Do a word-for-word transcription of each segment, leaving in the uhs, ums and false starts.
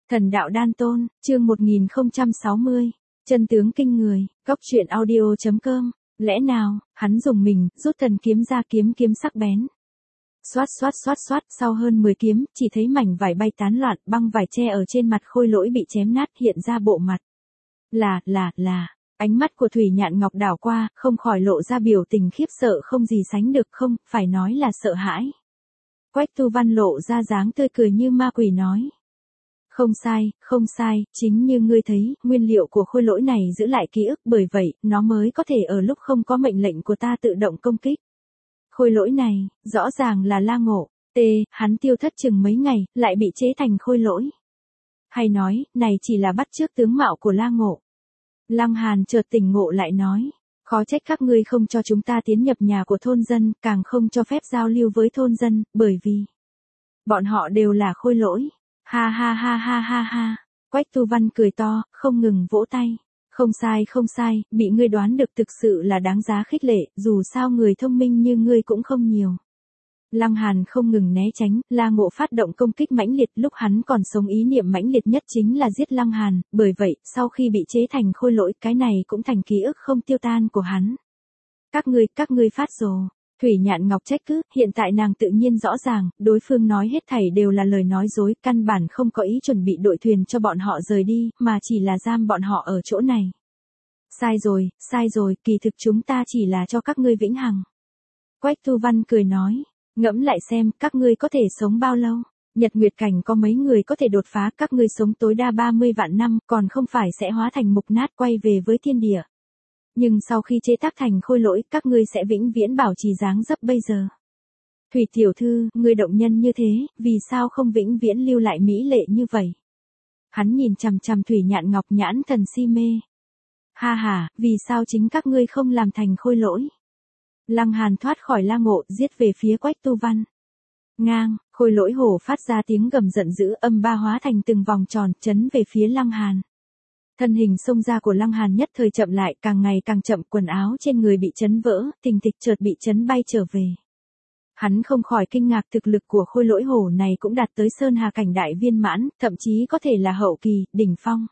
Thần đạo đan tôn, chương một nghìn không trăm sáu mươi. Chân tướng kinh người, góc truyện audio chấm com. Lẽ nào, hắn dùng mình, rút thần kiếm ra, kiếm kiếm sắc bén. Xoát xoát xoát xoát, sau hơn mười kiếm, chỉ thấy mảnh vải bay tán loạn, băng vải che ở trên mặt Khôi Lỗi bị chém nát, hiện ra bộ mặt. Là, là, là, ánh mắt của Thủy Nhạn Ngọc đảo qua, không khỏi lộ ra biểu tình khiếp sợ không gì sánh được, không, phải nói là sợ hãi. Quách Tu Văn lộ ra dáng tươi cười như ma quỷ nói. Không sai, không sai, chính như ngươi thấy, nguyên liệu của Khôi Lỗi này giữ lại ký ức, bởi vậy, nó mới có thể ở lúc không có mệnh lệnh của ta tự động công kích. Khôi Lỗi này, rõ ràng là La Ngộ, tê, hắn tiêu thất chừng mấy ngày, lại bị chế thành Khôi Lỗi. Hay nói, này chỉ là bắt chước tướng mạo của La Ngộ. Lăng Hàn chợt tỉnh ngộ lại nói, khó trách các ngươi không cho chúng ta tiến nhập nhà của thôn dân, càng không cho phép giao lưu với thôn dân, bởi vì bọn họ đều là Khôi Lỗi. Ha ha ha ha ha ha, Quách Tu Văn cười to, không ngừng vỗ tay. Không sai không sai, bị ngươi đoán được thực sự là đáng giá khích lệ, dù sao người thông minh như ngươi cũng không nhiều. Lăng Hàn không ngừng né tránh, La Ngộ phát động công kích mãnh liệt, lúc hắn còn sống ý niệm mãnh liệt nhất chính là giết Lăng Hàn, bởi vậy, sau khi bị chế thành Khôi Lỗi, cái này cũng thành ký ức không tiêu tan của hắn. Các ngươi, các ngươi phát rồ. Thủy Nhạn Ngọc trách cứ, hiện tại nàng tự nhiên rõ ràng, đối phương nói hết thảy đều là lời nói dối, căn bản không có ý chuẩn bị đội thuyền cho bọn họ rời đi, mà chỉ là giam bọn họ ở chỗ này. Sai rồi, sai rồi, kỳ thực chúng ta chỉ là cho các ngươi vĩnh hằng. Quách Tu Văn cười nói, ngẫm lại xem, các ngươi có thể sống bao lâu? Nhật Nguyệt Cảnh có mấy người có thể đột phá, các ngươi sống tối đa ba mươi vạn năm, còn không phải sẽ hóa thành mục nát quay về với thiên địa. Nhưng sau khi chế tác thành Khôi Lỗi, các ngươi sẽ vĩnh viễn bảo trì dáng dấp bây giờ. Thủy tiểu thư, ngươi động nhân như thế, vì sao không vĩnh viễn lưu lại mỹ lệ như vậy? Hắn nhìn chằm chằm Thủy Nhạn Ngọc nhãn thần si mê. Ha ha, vì sao chính các ngươi không làm thành Khôi Lỗi? Lăng Hàn thoát khỏi La Ngộ, giết về phía Quách Tu Văn. Ngang, Khôi Lỗi hổ phát ra tiếng gầm giận dữ, âm ba hóa thành từng vòng tròn, chấn về phía Lăng Hàn. Thân hình xông ra của Lăng Hàn nhất thời chậm lại, càng ngày càng chậm, quần áo trên người bị chấn vỡ, thình thịch chợt bị chấn bay trở về. Hắn không khỏi kinh ngạc, thực lực của Khôi Lỗi hổ này cũng đạt tới Sơn Hà cảnh đại viên mãn, thậm chí có thể là hậu kỳ, đỉnh phong.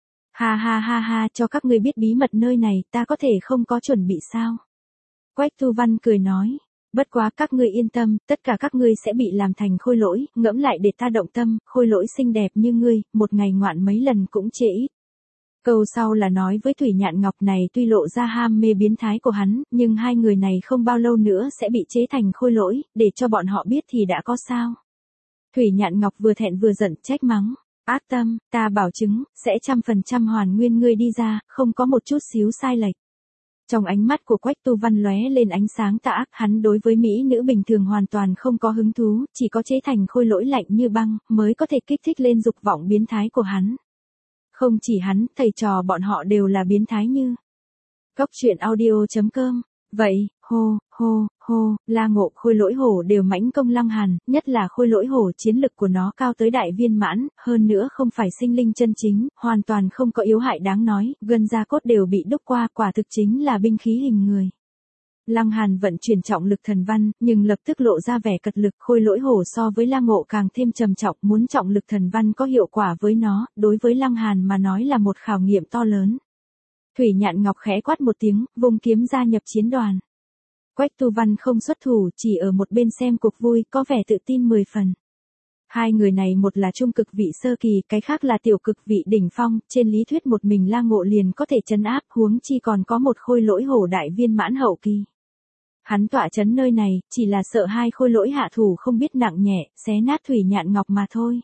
Ha ha ha ha, cho các ngươi biết bí mật nơi này, ta có thể không có chuẩn bị sao? Quách Tu Văn cười nói, bất quá các ngươi yên tâm, tất cả các ngươi sẽ bị làm thành Khôi Lỗi, ngẫm lại để ta động tâm, Khôi Lỗi xinh đẹp như ngươi, một ngày ngoạn mấy lần cũng trễ ít. Câu sau là nói với Thủy Nhạn Ngọc này tuy lộ ra ham mê biến thái của hắn, nhưng hai người này không bao lâu nữa sẽ bị chế thành Khôi Lỗi, để cho bọn họ biết thì đã có sao. Thủy Nhạn Ngọc vừa thẹn vừa giận, trách mắng, ác tâm, ta bảo chứng, sẽ trăm phần trăm hoàn nguyên ngươi đi ra, không có một chút xíu sai lệch. Trong ánh mắt của Quách Tu Văn lóe lên ánh sáng tà ác, hắn đối với mỹ nữ bình thường hoàn toàn không có hứng thú, chỉ có chế thành Khôi Lỗi lạnh như băng, mới có thể kích thích lên dục vọng biến thái của hắn. Không chỉ hắn, thầy trò bọn họ đều là biến thái như. Góc truyện audio chấm com. Vậy, hô, hô, hô, La Ngộ, Khôi Lỗi hổ đều mãnh công Lăng Hàn, nhất là Khôi Lỗi hổ chiến lực của nó cao tới đại viên mãn, hơn nữa không phải sinh linh chân chính, hoàn toàn không có yếu hại đáng nói, gân da cốt đều bị đúc qua, quả thực chính là binh khí hình người. Lăng Hàn vận chuyển trọng lực thần văn, nhưng lập tức lộ ra vẻ cật lực, Khôi Lỗi hổ so với La Ngộ càng thêm trầm trọng, muốn trọng lực thần văn có hiệu quả với nó, đối với Lăng Hàn mà nói là một khảo nghiệm to lớn. Thủy Nhạn Ngọc khẽ quát một tiếng, vung kiếm gia nhập chiến đoàn. Quách Tu Văn không xuất thủ, chỉ ở một bên xem cuộc vui, có vẻ tự tin mười phần. Hai người này một là trung cực vị sơ kỳ, cái khác là tiểu cực vị đỉnh phong, trên lý thuyết một mình La Ngộ liền có thể trấn áp, huống chi còn có một Khôi Lỗi hổ đại viên mãn hậu kỳ. Hắn tọa trấn nơi này, chỉ là sợ hai Khôi Lỗi hạ thủ không biết nặng nhẹ, xé nát Thủy Nhạn Ngọc mà thôi.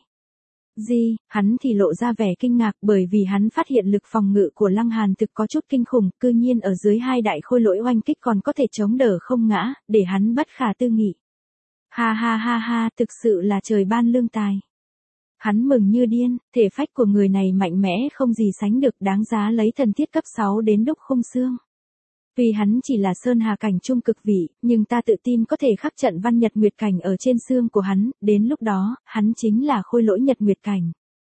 Gì, hắn thì lộ ra vẻ kinh ngạc, bởi vì hắn phát hiện lực phòng ngự của Lăng Hàn thực có chút kinh khủng, cư nhiên ở dưới hai đại Khôi Lỗi oanh kích còn có thể chống đỡ không ngã, để hắn bất khả tư nghị. Ha ha ha ha, thực sự là trời ban lương tài. Hắn mừng như điên, thể phách của người này mạnh mẽ không gì sánh được, đáng giá lấy thần thiết cấp sáu đến đúc khung xương. Tuy hắn chỉ là Sơn Hà cảnh trung cực vị, nhưng ta tự tin có thể khắc trận văn Nhật Nguyệt Cảnh ở trên xương của hắn, đến lúc đó, hắn chính là Khôi Lỗi Nhật Nguyệt Cảnh.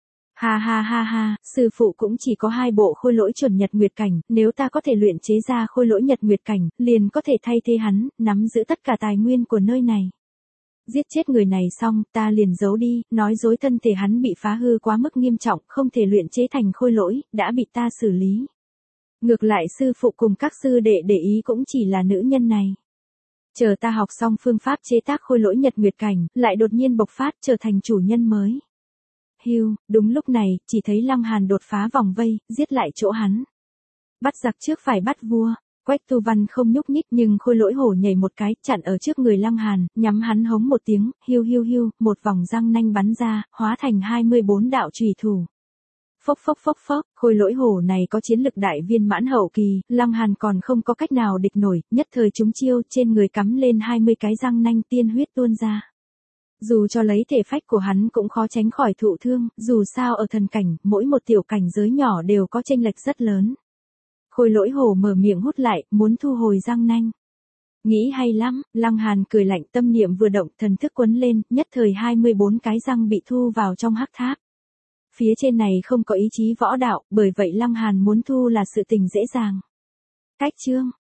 Ha ha ha ha, sư phụ cũng chỉ có hai bộ Khôi Lỗi chuẩn Nhật Nguyệt Cảnh, nếu ta có thể luyện chế ra Khôi Lỗi Nhật Nguyệt Cảnh, liền có thể thay thế hắn, nắm giữ tất cả tài nguyên của nơi này. Giết chết người này xong, ta liền giấu đi, nói dối thân thể hắn bị phá hư quá mức nghiêm trọng, không thể luyện chế thành khôi lỗi, đã bị ta xử lý. Ngược lại sư phụ cùng các sư đệ để ý cũng chỉ là nữ nhân này. Chờ ta học xong phương pháp chế tác khôi lỗi nhật nguyệt cảnh, lại đột nhiên bộc phát trở thành chủ nhân mới. Hiu, đúng lúc này, chỉ thấy Lăng Hàn đột phá vòng vây, giết lại chỗ hắn. Bắt giặc trước phải bắt vua. Quách Tu Văn không nhúc nhích nhưng khôi lỗi hổ nhảy một cái, chặn ở trước người Lăng Hàn, nhắm hắn hống một tiếng, hiu hiu hiu, một vòng răng nanh bắn ra, hóa thành hai mươi bốn đạo chùy thủ. Phốc phốc phốc phốc, khôi lỗi hổ này có chiến lực đại viên mãn hậu kỳ, Lăng Hàn còn không có cách nào địch nổi, nhất thời trúng chiêu, trên người cắm lên hai mươi cái răng nanh, tiên huyết tuôn ra. Dù cho lấy thể phách của hắn cũng khó tránh khỏi thụ thương, dù sao ở thần cảnh, mỗi một tiểu cảnh giới nhỏ đều có chênh lệch rất lớn. Khôi lỗi hổ mở miệng hút lại, muốn thu hồi răng nanh. Nghĩ hay lắm, Lăng Hàn cười lạnh, tâm niệm vừa động, thần thức quấn lên, nhất thời hai mươi bốn cái răng bị thu vào trong hắc tháp. Phía trên này không có ý chí võ đạo, bởi vậy Lăng Hàn muốn thu là sự tình dễ dàng. Cách chương